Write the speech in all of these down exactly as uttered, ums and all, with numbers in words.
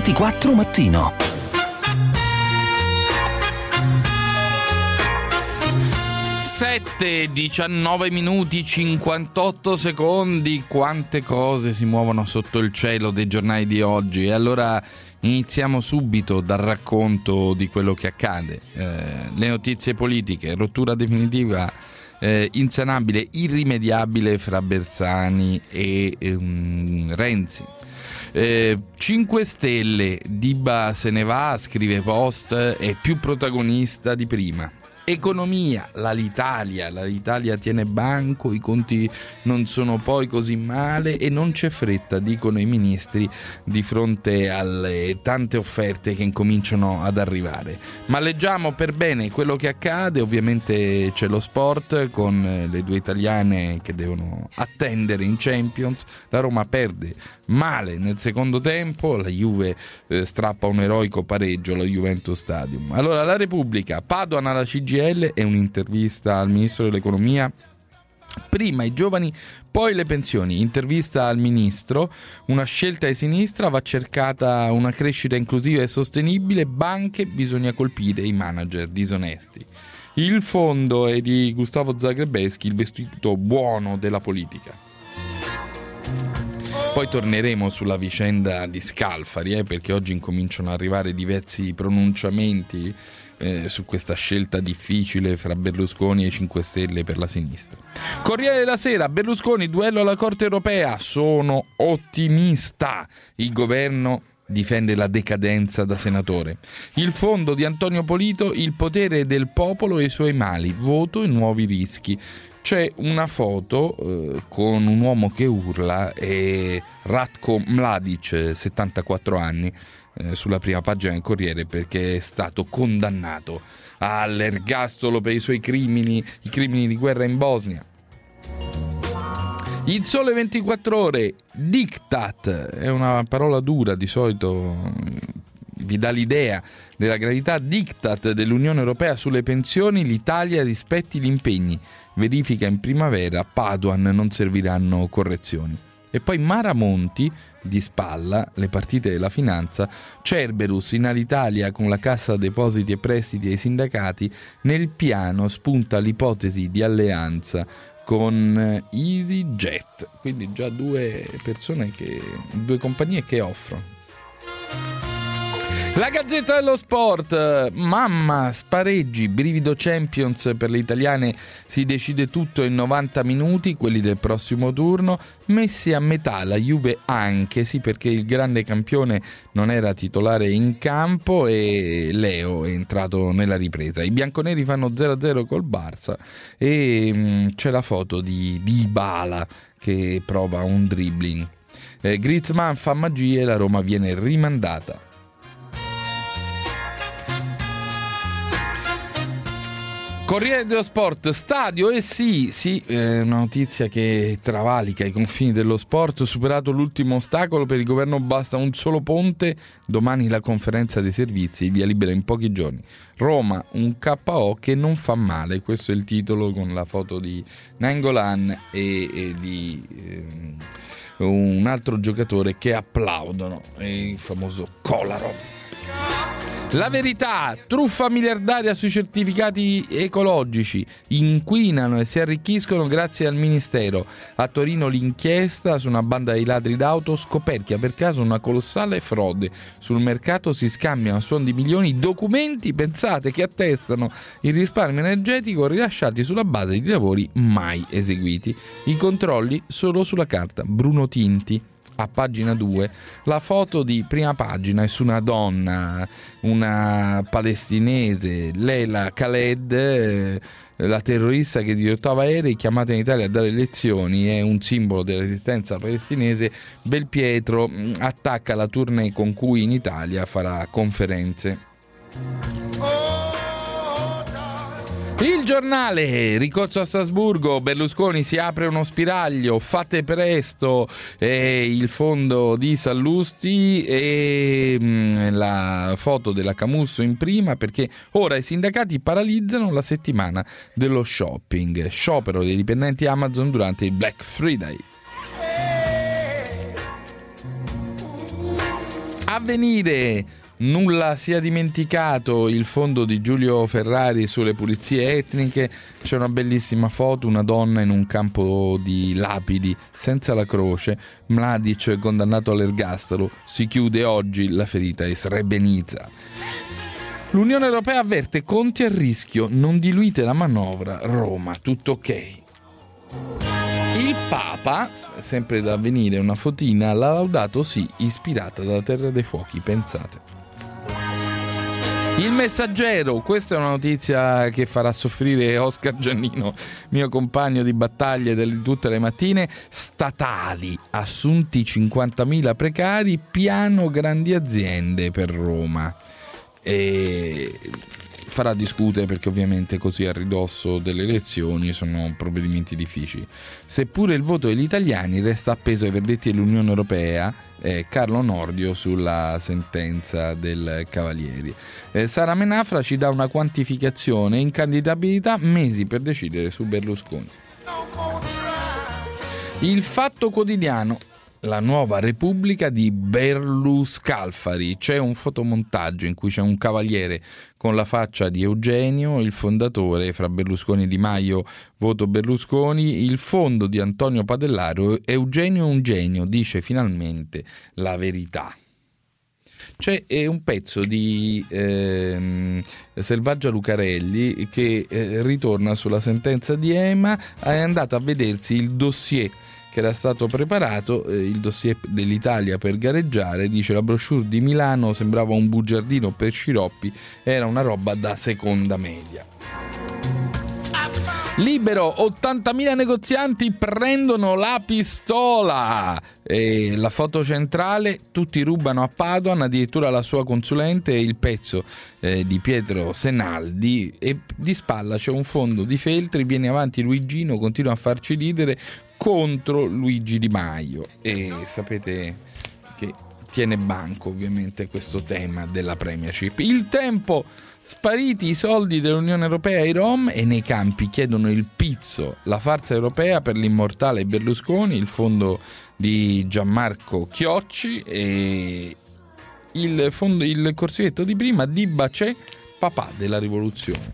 ventiquattro mattino. sette, diciannove minuti, cinquantotto secondi. Quante cose si muovono sotto il cielo dei giornali di oggi. E allora iniziamo subito dal racconto di quello che accade. Eh, le notizie politiche, rottura definitiva, eh, insanabile, irrimediabile fra Bersani e ehm, Renzi. Eh, cinque Stelle, Diba se ne va, scrive Post, è più protagonista di prima. Economia, l'Alitalia, l'Alitalia tiene banco, i conti non sono poi così male e non c'è fretta, dicono i ministri, di fronte alle tante offerte che incominciano ad arrivare. Ma leggiamo per bene quello che accade. Ovviamente c'è lo sport con le due italiane che devono attendere in Champions. La Roma perde male nel secondo tempo, la Juve eh, strappa un eroico pareggio allo Juventus Stadium. Allora, la Repubblica, Padoan alla C G I L e un'intervista al ministro dell'economia. Prima i giovani, poi le pensioni. Intervista al ministro: una scelta di sinistra, va cercata una crescita inclusiva e sostenibile, banche, bisogna colpire i manager disonesti. Il fondo è di Gustavo Zagrebeschi, il vestito buono della politica. Poi torneremo sulla vicenda di Scalfari, eh, perché oggi incominciano ad arrivare diversi pronunciamenti eh, su questa scelta difficile fra Berlusconi e cinque Stelle per la sinistra. Corriere della Sera, Berlusconi, duello alla Corte Europea, sono ottimista, il governo difende la decadenza da senatore. Il fondo di Antonio Polito, il potere del popolo e i suoi mali, voto e nuovi rischi. C'è una foto eh, con un uomo che urla e Ratko Mladic, settantaquattro anni, eh, sulla prima pagina del Corriere perché è stato condannato all'ergastolo per i suoi crimini, i crimini di guerra in Bosnia. Il Sole ventiquattro Ore, diktat, è una parola dura, di solito vi dà l'idea della gravità. Diktat dell'Unione Europea sulle pensioni, l'Italia rispetti gli impegni. Verifica in primavera, Padoan, non serviranno correzioni. E poi Mara Monti, di spalla, le partite della finanza, Cerberus in Alitalia con la Cassa Depositi e Prestiti ai sindacati, nel piano spunta l'ipotesi di alleanza con EasyJet. Quindi già due persone che, due compagnie che offrono. La Gazzetta dello Sport, mamma, spareggi, brivido Champions per le italiane, si decide tutto in novanta minuti, quelli del prossimo turno, messi a metà, la Juve anche, sì, perché il grande campione non era titolare in campo e Leo è entrato nella ripresa. I bianconeri fanno zero a zero col Barça e mh, c'è la foto di Dybala che prova un dribbling. Eh, Griezmann fa magie e la Roma viene rimandata. Corriere dello Sport, stadio, e eh sì, sì, eh, una notizia che travalica i confini dello sport, superato l'ultimo ostacolo, per il governo basta un solo ponte, domani la conferenza dei servizi, via libera in pochi giorni. Roma, un K O che non fa male, questo è il titolo con la foto di Nainggolan e, e di eh, un altro giocatore che applaudono, il famoso Kolarov. La Verità, truffa miliardaria sui certificati ecologici, inquinano e si arricchiscono grazie al Ministero. A Torino l'inchiesta su una banda di ladri d'auto, scoperchia per caso una colossale frode. Sul mercato si scambiano a suon di milioni documenti, pensate, che attestano il risparmio energetico, rilasciati sulla base di lavori mai eseguiti. I controlli solo sulla carta. Bruno Tinti. A pagina due, la foto di prima pagina è su una donna, una palestinese, Leila Khaled, eh, la terrorista che dirottava aerei, chiamata in Italia a dare lezioni, è un simbolo della resistenza palestinese. Belpietro mh, attacca la tournée con cui in Italia farà conferenze. Il Giornale, ricorso a Strasburgo, Berlusconi, si apre uno spiraglio, fate presto, e il fondo di Sallusti e mh, la foto della Camusso in prima, perché ora i sindacati paralizzano la settimana dello shopping, sciopero dei dipendenti Amazon durante il Black Friday. Avvenire, nulla sia dimenticato, il fondo di Giulio Ferrari sulle pulizie etniche. C'è una bellissima foto, una donna in un campo di lapidi senza la croce. Mladic condannato all'ergastolo, si chiude oggi la ferita a Srebrenica. L'Unione Europea avverte: Conti a rischio, non diluite la manovra, Roma tutto ok. Il Papa, sempre da Avvenire, una fotina, l'ha laudato sì, ispirata dalla Terra dei Fuochi, pensate. Il Messaggero, questa è una notizia che farà soffrire Oscar Giannino, mio compagno di battaglie di tutte le mattine. Statali, assunti cinquantamila precari, piano grandi aziende per Roma. E farà discutere perché ovviamente così a ridosso delle elezioni sono provvedimenti difficili. Seppure il voto degli italiani resta appeso ai verdetti dell'Unione Europea, eh, Carlo Nordio sulla sentenza del Cavalieri. Eh, Sara Menafra ci dà una quantificazione: incandidabilità, mesi per decidere su Berlusconi. Il Fatto Quotidiano, la nuova Repubblica di Berluscalfari. C'è un fotomontaggio in cui c'è un cavaliere con la faccia di Eugenio, il fondatore, fra Berlusconi e Di Maio, voto Berlusconi. Il fondo di Antonio Padellaro, Eugenio è un genio, dice finalmente la verità. C'è un pezzo di eh, Selvaggia Lucarelli che eh, ritorna sulla sentenza di Ema. È andato a vedersi il dossier che era stato preparato, eh, il dossier dell'Italia per gareggiare. Dice: la brochure di Milano sembrava un bugiardino per sciroppi, era una roba da seconda media. Libero, ottantamila negozianti prendono la pistola. E la foto centrale, tutti rubano a Padoan, addirittura la sua consulente. Il pezzo eh, di Pietro Senaldi, e di spalla c'è un fondo di Feltri, viene avanti Luigino, continua a farci ridere, contro Luigi Di Maio. E sapete che tiene banco ovviamente questo tema della premiership. Il Tempo, spariti i soldi dell'Unione Europea ai Rom e nei campi chiedono il pizzo, la farsa europea per l'immortale Berlusconi. Il fondo di Gianmarco Chiocci e il, fondo, il corsivetto di prima di Bacè, papà della rivoluzione.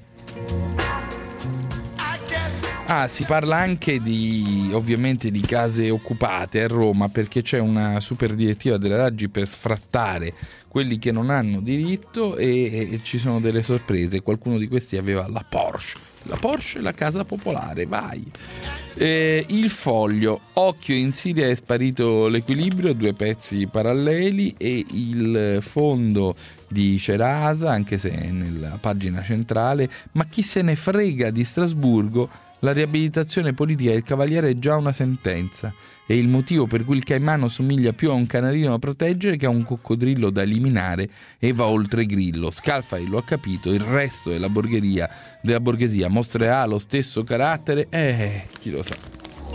Ah, si parla anche di, ovviamente, di case occupate a Roma, perché c'è una super direttiva della Raggi per sfrattare quelli che non hanno diritto e, e ci sono delle sorprese. Qualcuno di questi aveva la Porsche, la Porsche e la casa popolare, vai. Eh, il Foglio, occhio, in Siria è sparito l'equilibrio, due pezzi paralleli. E il fondo di Cerasa, anche se è nella pagina centrale, ma chi se ne frega di Strasburgo, la riabilitazione politica del Cavaliere è già una sentenza. È il motivo per cui il Caimano somiglia più a un canarino da proteggere che a un coccodrillo da eliminare e va oltre Grillo. Scalfari lo ha capito, il resto della borgheria, della borghesia mostrerà lo stesso carattere? Eh, chi lo sa.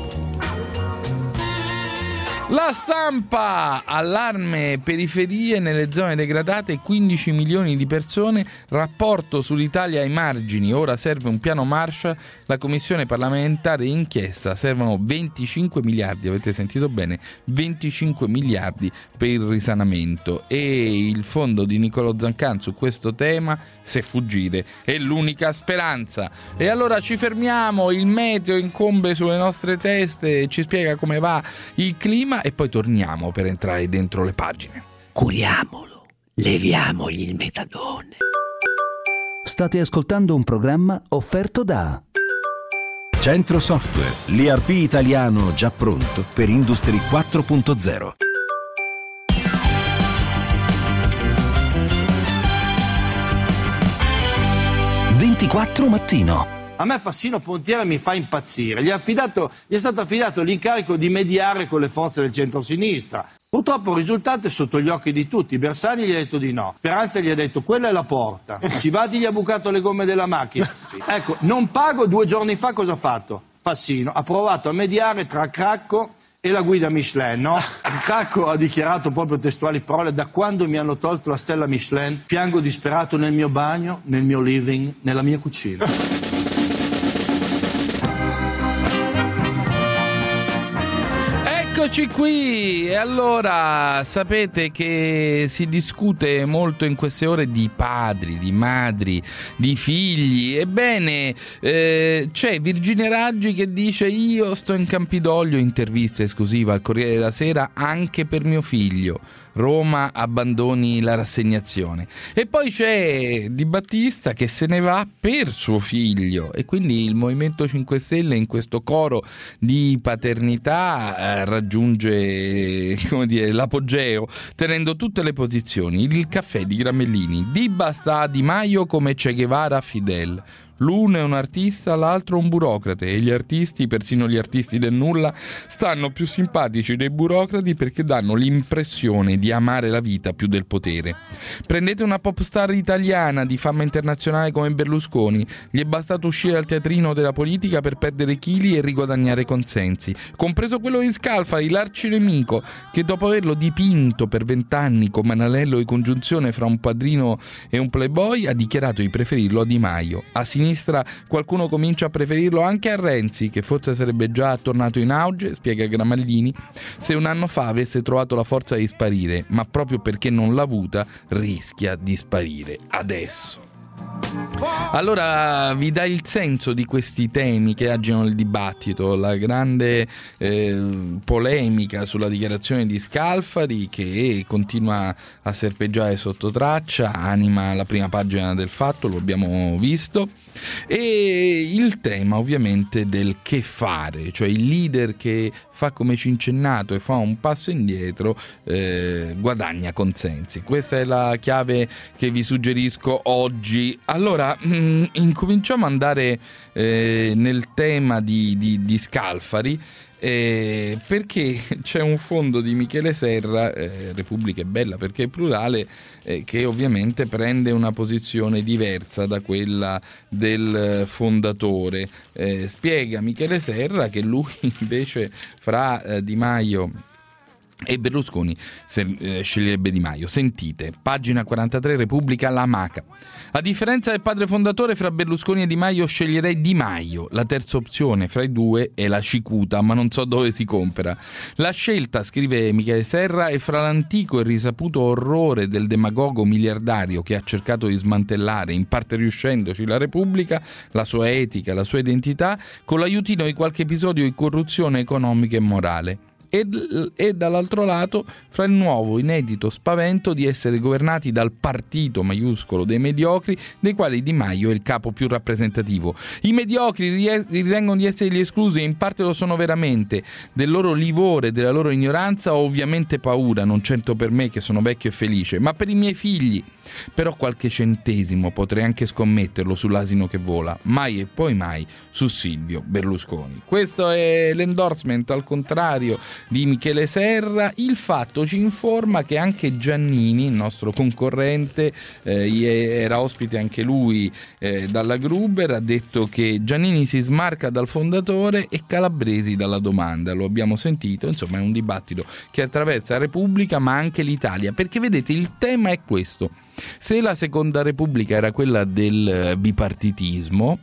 La Stampa, allarme periferie nelle zone degradate, quindici milioni di persone, rapporto sull'Italia ai margini, ora serve un piano Marshall, la commissione parlamentare inchiesta, servono venticinque miliardi, avete sentito bene, venticinque miliardi per il risanamento. E il fondo di Niccolò Zancan su questo tema: se fuggire è l'unica speranza. E allora ci fermiamo, il meteo incombe sulle nostre teste, ci spiega come va il clima e poi torniamo per entrare dentro le pagine. Curiamolo, leviamogli il metadone. State ascoltando un programma offerto da Centro Software, l'I R P italiano già pronto per Industry quattro punto zero. ventiquattro mattino. A me Fassino Pontiera mi fa impazzire. Gli è, affidato, gli è stato affidato l'incarico di mediare con le forze del centro-sinistra. Purtroppo il risultato è sotto gli occhi di tutti. Bersani gli ha detto di no, Speranza gli ha detto quella è la porta, Sivati gli ha bucato le gomme della macchina. Ecco, non pago. Due giorni fa cosa ha fatto? Fassino ha provato a mediare tra Cracco e la guida Michelin, no? Cracco ha dichiarato proprio testuali parole: da quando mi hanno tolto la stella Michelin piango disperato nel mio bagno, nel mio living, nella mia cucina. Eccoci qui, e allora sapete che si discute molto in queste ore di padri, di madri, di figli. Ebbene, eh, c'è Virginia Raggi che dice: io sto in Campidoglio, intervista esclusiva al Corriere della Sera anche per mio figlio. Roma abbandoni la rassegnazione. E poi c'è Di Battista che se ne va per suo figlio, e quindi il Movimento cinque Stelle in questo coro di paternità eh, raggiunge, come dire, l'apogeo, tenendo tutte le posizioni. Il caffè di Gramellini: Di Basta a Di Maio come Che Guevara a Fidel. L'uno è un artista, l'altro un burocrate, e gli artisti, persino gli artisti del nulla, stanno più simpatici dei burocrati perché danno l'impressione di amare la vita più del potere. Prendete una pop star italiana di fama internazionale come Berlusconi, gli è bastato uscire dal teatrino della politica per perdere chili e riguadagnare consensi, compreso quello di Scalfari, l'arcinemico, che dopo averlo dipinto per vent'anni come un anello di congiunzione fra un padrino e un playboy, ha dichiarato di preferirlo a Di Maio. A sinistra qualcuno comincia a preferirlo anche a Renzi, che forse sarebbe già tornato in auge, spiega Gramellini, se un anno fa avesse trovato la forza di sparire, ma proprio perché non l'ha avuta rischia di sparire adesso. Allora vi dà il senso di questi temi che agitano il dibattito, la grande eh, polemica sulla dichiarazione di Scalfari che continua a serpeggiare sotto traccia, anima la prima pagina del Fatto, lo abbiamo visto, e il tema ovviamente del che fare, cioè il leader che fa come Cincennato e fa un passo indietro eh, guadagna consensi. Questa è la chiave che vi suggerisco oggi. Allora, mh, incominciamo ad andare eh, nel tema di, di, di Scalfari, eh, perché c'è un fondo di Michele Serra, eh, Repubblica è bella perché è plurale, eh, che ovviamente prende una posizione diversa da quella del fondatore. Eh, spiega Michele Serra che lui invece fra eh, Di Maio e Berlusconi se, eh, sceglierebbe Di Maio. Sentite, pagina quarantatré, Repubblica, la maca. A differenza del padre fondatore, fra Berlusconi e Di Maio sceglierei Di Maio. La terza opzione fra i due è la cicuta, ma non so dove si compra. La scelta, scrive Michele Serra, è fra l'antico e risaputo orrore del demagogo miliardario che ha cercato di smantellare, in parte riuscendoci, la Repubblica, la sua etica, la sua identità, con l'aiutino di qualche episodio di corruzione economica e morale. E, e dall'altro lato fra il nuovo inedito spavento di essere governati dal partito maiuscolo dei mediocri, dei quali Di Maio è il capo più rappresentativo. I mediocri ritengono di essere gli esclusi, e in parte lo sono veramente. Del loro livore, della loro ignoranza ho ovviamente paura, non certo per me che sono vecchio e felice, ma per i miei figli. Però qualche centesimo potrei anche scommetterlo sull'asino che vola, mai e poi mai su Silvio Berlusconi. Questo è l'endorsement al contrario di Michele Serra. Il Fatto ci informa che anche Giannini, il nostro concorrente, eh, era ospite anche lui eh, dalla Gruber, ha detto che Giannini si smarca dal fondatore e Calabresi dalla domanda. Lo abbiamo sentito, insomma è un dibattito che attraversa la Repubblica ma anche l'Italia, perché vedete il tema è questo: se la Seconda Repubblica era quella del bipartitismo,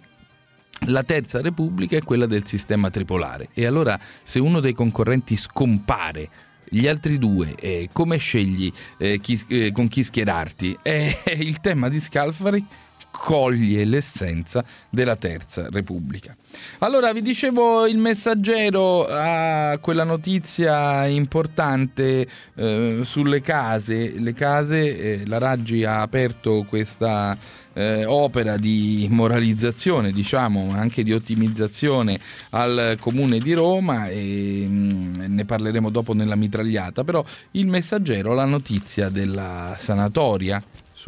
la Terza Repubblica è quella del sistema tripolare. E allora, se uno dei concorrenti scompare, gli altri due, eh, come scegli eh, chi, eh, con chi schierarti? Eh, il tema di Scalfari coglie l'essenza della Terza Repubblica. Allora, vi dicevo, il Messaggero ha quella notizia importante eh, sulle case. Le case, eh, la Raggi ha aperto questa eh, opera di moralizzazione, diciamo, anche di ottimizzazione al Comune di Roma, e mh, ne parleremo dopo nella mitragliata. Però il Messaggero ha la notizia della sanatoria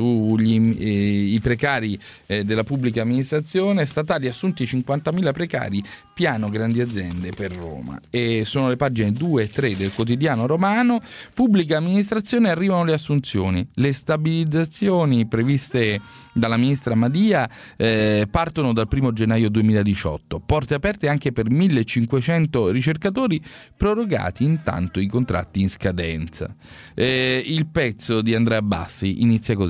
sugli eh, i precari eh, della pubblica amministrazione statali, assunti cinquantamila precari, piano grandi aziende per Roma. E sono le pagine due e tre del quotidiano romano. Pubblica amministrazione, arrivano le assunzioni. Le stabilizzazioni previste dalla ministra Madia eh, partono dal primo gennaio duemiladiciotto. Porte aperte anche per millecinquecento ricercatori, prorogati intanto i contratti in scadenza. Eh, il pezzo di Andrea Bassi inizia così.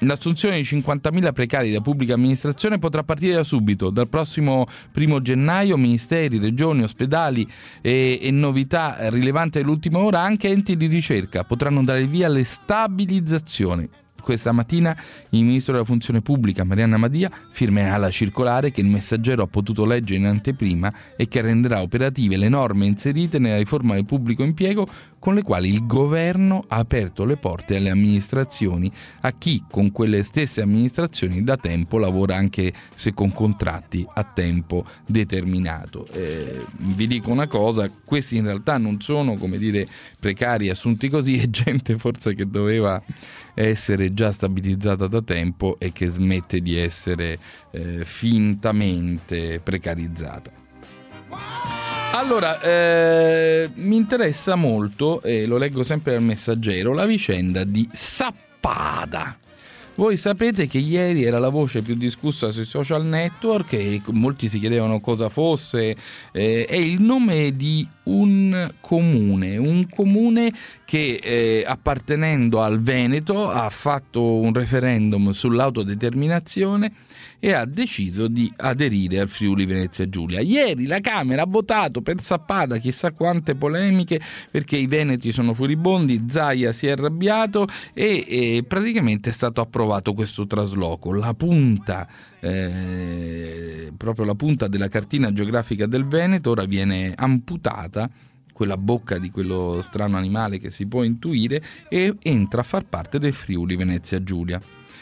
L'assunzione di cinquantamila precari da pubblica amministrazione potrà partire da subito. Dal prossimo primo gennaio ministeri, regioni, ospedali e, e novità rilevanti dell'ultima ora, anche enti di ricerca potranno dare via alle stabilizzazioni. Questa mattina il ministro della funzione pubblica Marianna Madia firmerà la circolare che il Messaggero ha potuto leggere in anteprima e che renderà operative le norme inserite nella riforma del pubblico impiego, con le quali il governo ha aperto le porte alle amministrazioni, a chi con quelle stesse amministrazioni da tempo lavora, anche se con contratti a tempo determinato. Eh, vi dico una cosa, questi in realtà non sono, come dire, precari assunti così, è gente forse che doveva essere già stabilizzata da tempo e che smette di essere eh, fintamente precarizzata. Allora, eh, mi interessa molto, e lo leggo sempre dal Messaggero, la vicenda di Sappada. Voi sapete che ieri era la voce più discussa sui social network e molti si chiedevano cosa fosse. Eh, è il nome di un comune, un comune che eh, appartenendo al Veneto ha fatto un referendum sull'autodeterminazione e ha deciso di aderire al Friuli Venezia Giulia. Ieri la Camera ha votato per Sappada, chissà quante polemiche, perché i veneti sono furibondi, Zaia si è arrabbiato e, e praticamente è stato approvato questo trasloco. La punta, eh, proprio la punta della cartina geografica del Veneto ora viene amputata, quella bocca di quello strano animale che si può intuire, e entra a far parte del Friuli Venezia Giulia.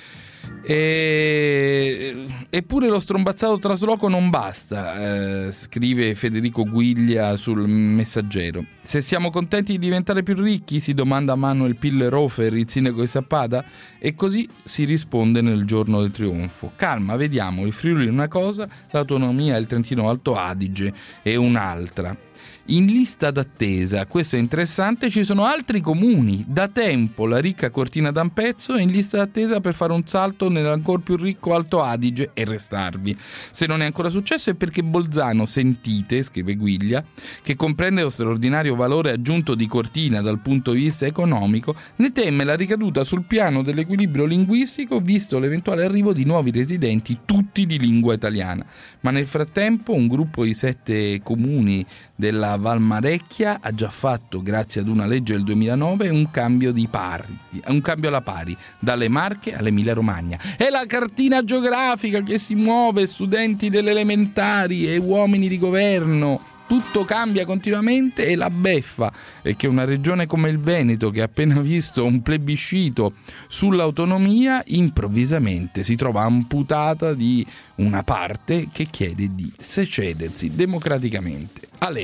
E... Eppure lo strombazzato trasloco non basta, eh, scrive Federico Guiglia sul Messaggero. Se siamo contenti di diventare più ricchi, si domanda Manuel Pillerhofer, il sindaco di Sappada, e così si risponde nel giorno del trionfo. Calma, vediamo, il Friuli è una cosa, l'autonomia del Trentino Alto Adige è un'altra. In lista d'attesa, questo è interessante, ci sono altri comuni. Da tempo la ricca Cortina d'Ampezzo è in lista d'attesa per fare un salto nell'ancor più ricco Alto Adige e restarvi. Se non è ancora successo è perché Bolzano, sentite, scrive Guiglia, che comprende lo straordinario valore aggiunto di Cortina dal punto di vista economico, ne teme la ricaduta sul piano dell'equilibrio linguistico visto l'eventuale arrivo di nuovi residenti tutti di lingua italiana. Ma nel frattempo un gruppo di sette comuni della Valmarecchia ha già fatto, grazie ad una legge del duemilanove, un cambio di pari, un cambio alla pari, dalle Marche all'Emilia Romagna. È la cartina geografica che si muove, studenti delle elementari e uomini di governo. Tutto cambia continuamente e la beffa è che una regione come il Veneto, che ha appena visto un plebiscito sull'autonomia, improvvisamente si trova amputata di una parte che chiede di secedersi democraticamente. Ale.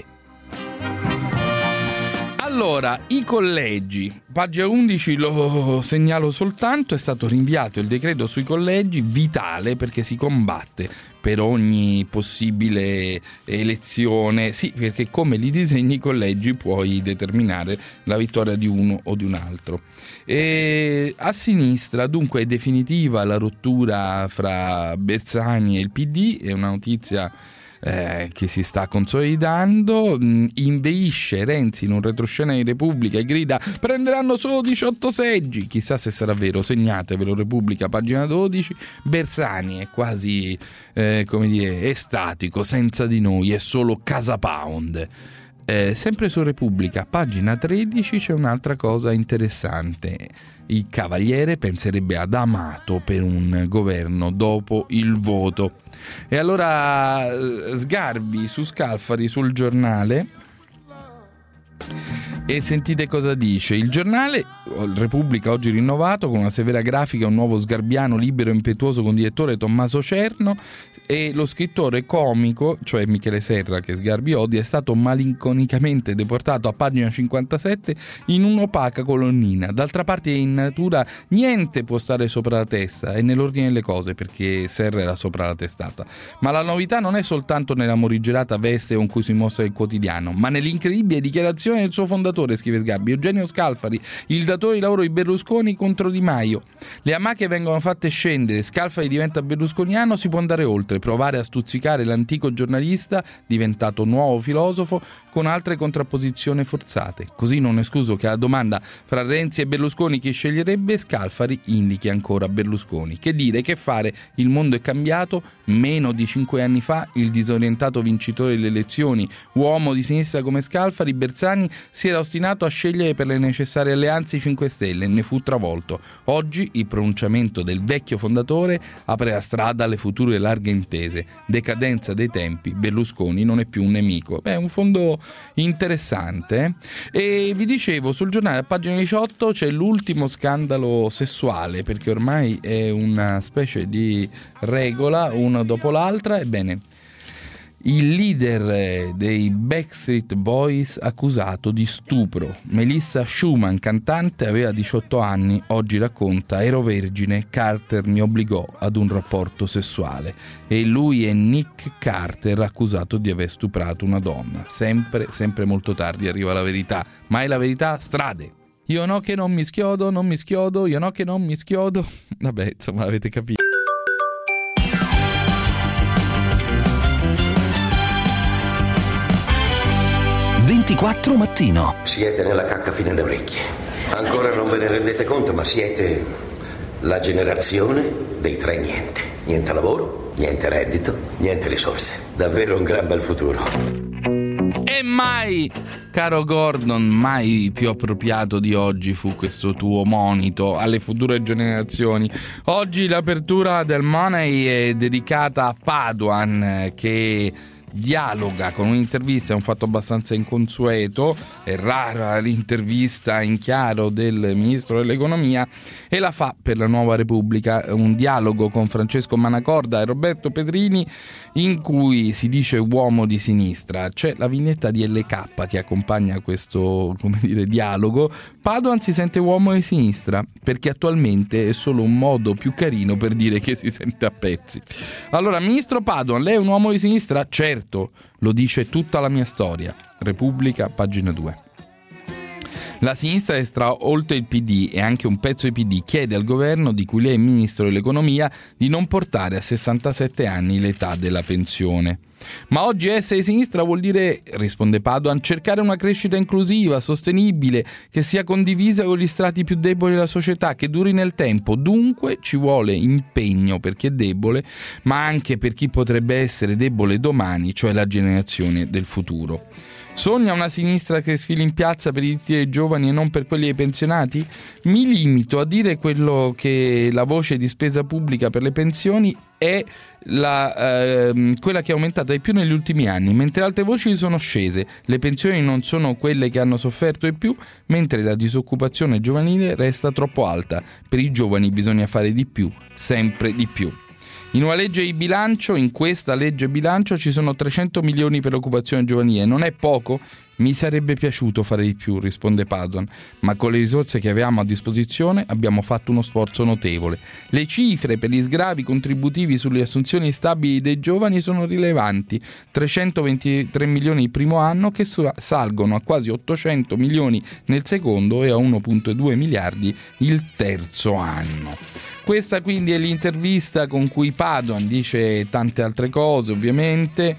Allora, i collegi, pagina undici, lo segnalo soltanto, è stato rinviato il decreto sui collegi, vitale perché si combatte per ogni possibile elezione, sì, perché come li disegni i collegi puoi determinare la vittoria di uno o di un altro. E a sinistra dunque è definitiva la rottura fra Bersani e il P D, è una notizia Eh, che si sta consolidando. Inveisce Renzi in un retroscena di Repubblica e grida prenderanno solo diciotto seggi, chissà se sarà vero, segnatevelo, Repubblica pagina dodici. Bersani è quasi eh, come dire estatico, senza di noi è solo Casa Pound. Eh, sempre su Repubblica pagina tredici c'è un'altra cosa interessante. Il Cavaliere penserebbe ad Amato per un governo dopo il voto. E allora Sgarbi su Scalfari sul Giornale, e sentite cosa dice il giornale. Repubblica oggi rinnovato con una severa grafica, un nuovo sgarbiano libero e impetuoso con direttore Tommaso Cerno, e lo scrittore comico, cioè Michele Serra, che Sgarbi odia, è stato malinconicamente deportato a pagina cinquantasette in un'opaca colonnina. D'altra parte in natura niente può stare sopra la testa, è nell'ordine delle cose, perché Serra era sopra la testata. Ma la novità non è soltanto nella morigerata veste con cui si mostra il quotidiano, ma nell'incredibile dichiarazione del suo fondatore, scrive Sgarbi, Eugenio Scalfari, il datore di lavoro di Berlusconi contro Di Maio. Le amache vengono fatte scendere, Scalfari diventa berlusconiano, si può andare oltre, provare a stuzzicare l'antico giornalista diventato nuovo filosofo con altre contrapposizioni forzate. Così non è escluso che alla domanda fra Renzi e Berlusconi chi sceglierebbe, Scalfari indichi ancora Berlusconi. Che dire, che fare? Il mondo è cambiato. Meno di cinque anni fa il disorientato vincitore delle elezioni, uomo di sinistra come Scalfari, Bersani, si era ostinato a scegliere per le necessarie alleanze i cinque Stelle e ne fu travolto. Oggi il pronunciamento del vecchio fondatore apre la strada alle future larghe intese. Decadenza dei tempi, Berlusconi non è più un nemico. Beh, è un fondo interessante. E vi dicevo, sul giornale a pagina diciotto c'è l'ultimo scandalo sessuale, perché ormai è una specie di regola, una dopo l'altra. Ebbene, il leader dei Backstreet Boys accusato di stupro. Melissa Schumann, cantante, aveva diciotto anni, oggi racconta: ero vergine, Carter mi obbligò ad un rapporto sessuale. E lui è Nick Carter, accusato di aver stuprato una donna. Sempre, sempre molto tardi arriva la verità. Ma è la verità? Strade. Io no che non mi schiodo, non mi schiodo, io no che non mi schiodo. Vabbè, insomma, avete capito. ventiquattro mattino. Siete nella cacca fino alle orecchie. Ancora non ve ne rendete conto, ma siete la generazione dei tre niente. Niente lavoro, niente reddito, niente risorse. Davvero un gran bel futuro. E mai, caro Gordon, mai più appropriato di oggi fu questo tuo monito alle future generazioni. Oggi l'apertura del Money è dedicata a Padoan, che dialoga con un'intervista, è un fatto abbastanza inconsueto, è rara l'intervista in chiaro del ministro dell'economia, e la fa per la Nuova Repubblica, un dialogo con Francesco Manacorda e Roberto Pedrini in cui si dice uomo di sinistra. C'è la vignetta di L K che accompagna questo, come dire, dialogo. Padoan si sente uomo di sinistra perché attualmente è solo un modo più carino per dire che si sente a pezzi. Allora, ministro Padoan, lei è un uomo di sinistra? Certo, lo dice tutta la mia storia. Repubblica, pagina due. La sinistra destra, oltre il P D e anche un pezzo di P D, chiede al governo, di cui lei è ministro dell'economia, di non portare a sessantasette anni l'età della pensione. Ma oggi essere di sinistra vuol dire, risponde Padoan, cercare una crescita inclusiva, sostenibile, che sia condivisa con gli strati più deboli della società, che duri nel tempo. Dunque ci vuole impegno per chi è debole, ma anche per chi potrebbe essere debole domani, cioè la generazione del futuro. Sogna una sinistra che sfili in piazza per i diritti dei giovani e non per quelli dei pensionati? Mi limito a dire quello che la voce di spesa pubblica per le pensioni è la, eh, quella che è aumentata di più negli ultimi anni, mentre altre voci sono scese. Le pensioni non sono quelle che hanno sofferto di più, mentre la disoccupazione giovanile resta troppo alta. Per i giovani bisogna fare di più, sempre di più. In una legge di bilancio, in questa legge bilancio, ci sono trecento milioni per l'occupazione giovanile. Non è poco? Mi sarebbe piaciuto fare di più, risponde Padoan, ma con le risorse che avevamo a disposizione abbiamo fatto uno sforzo notevole. Le cifre per gli sgravi contributivi sulle assunzioni stabili dei giovani sono rilevanti, trecentoventitré milioni il primo anno, che salgono a quasi ottocento milioni nel secondo e a uno virgola due miliardi il terzo anno. Questa quindi è l'intervista con cui Padoan dice tante altre cose, ovviamente.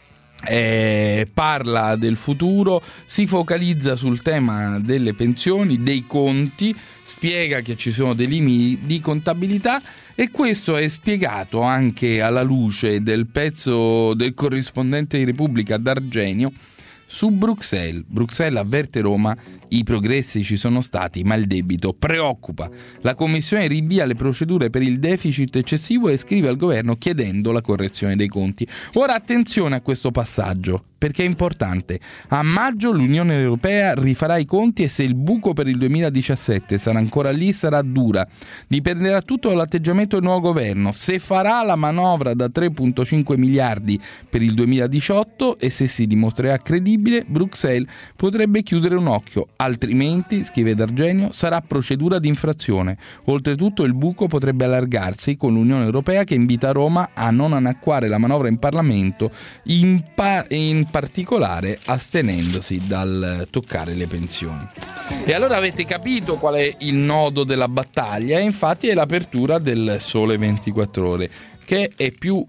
Eh, parla del futuro, si focalizza sul tema delle pensioni, dei conti, spiega che ci sono dei limiti di contabilità, e questo è spiegato anche alla luce del pezzo del corrispondente di Repubblica D'Argenio su Bruxelles. Bruxelles avverte Roma: i progressi ci sono stati, ma il debito preoccupa. La Commissione rinvia le procedure per il deficit eccessivo e scrive al governo chiedendo la correzione dei conti. Ora attenzione a questo passaggio, perché è importante. A maggio l'Unione Europea rifarà i conti e se il buco per il duemiladiciassette sarà ancora lì sarà dura. Dipenderà tutto dall'atteggiamento del nuovo governo, se farà la manovra da tre virgola cinque miliardi per il duemiladiciotto, e se si dimostrerà credibile, Bruxelles potrebbe chiudere un occhio. Altrimenti, scrive D'Argenio, sarà procedura di infrazione. Oltretutto il buco potrebbe allargarsi con l'Unione Europea che invita Roma a non annacquare la manovra in Parlamento, in, pa- in particolare astenendosi dal toccare le pensioni. E allora avete capito qual è il nodo della battaglia, e infatti è l'apertura del Sole ventiquattro Ore, che è più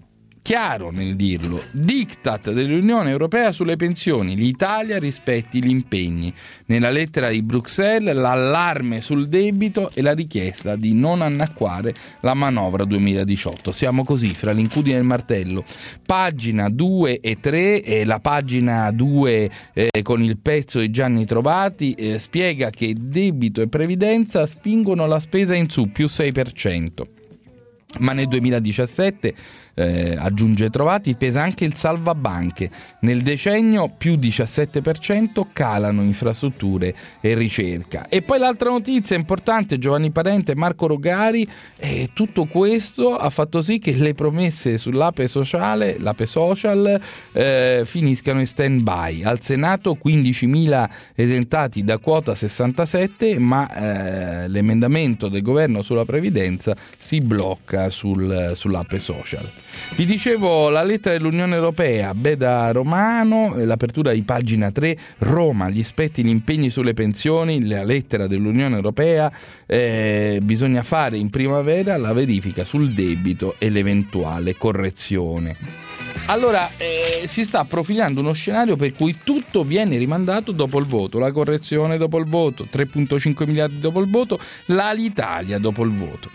chiaro nel dirlo. Diktat dell'Unione Europea sulle pensioni, l'Italia rispetti gli impegni. Nella lettera di Bruxelles l'allarme sul debito e la richiesta di non annacquare la manovra duemiladiciotto. Siamo così, fra l'incudine e il martello. Pagina due e tre, e la pagina due eh, con il pezzo di Gianni Trovati eh, spiega che debito e previdenza spingono la spesa in su, più sei per cento. Ma nel duemiladiciassette, eh, aggiunge Trovati, pesa anche il salvabanche. Nel decennio più diciassette per cento calano infrastrutture e ricerca. E poi l'altra notizia importante, Giovanni Parente e Marco Rogari, e tutto questo ha fatto sì che le promesse sull'Ape sociale, l'Ape Social, eh, finiscano in stand by. Al Senato quindicimila esentati da quota sessantasette, ma eh, l'emendamento del governo sulla previdenza si blocca sul, sull'Ape Social. Vi dicevo la lettera dell'Unione Europea, Beda Romano, l'apertura di pagina tre, Roma, gli aspetti, gli impegni sulle pensioni, la lettera dell'Unione Europea, eh, bisogna fare in primavera la verifica sul debito e l'eventuale correzione. Allora, eh, si sta profilando uno scenario per cui tutto viene rimandato dopo il voto, la correzione dopo il voto, tre virgola cinque miliardi dopo il voto, l'Alitalia dopo il voto.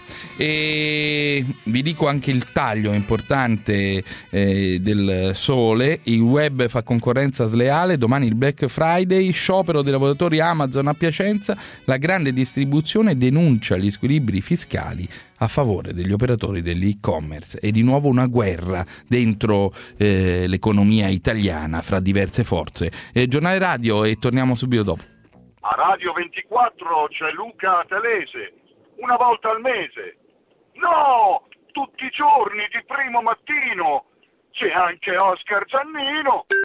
E vi dico anche il taglio importante eh, del Sole: il web fa concorrenza sleale, domani il Black Friday, sciopero dei lavoratori Amazon a Piacenza, la grande distribuzione denuncia gli squilibri fiscali a favore degli operatori dell'e-commerce. E di nuovo una guerra dentro eh, l'economia italiana fra diverse forze. Eh, giornale radio, e torniamo subito dopo. A Radio ventiquattro c'è Luca Telese, una volta al mese. No, tutti i giorni di primo mattino c'è anche Oscar Giannino.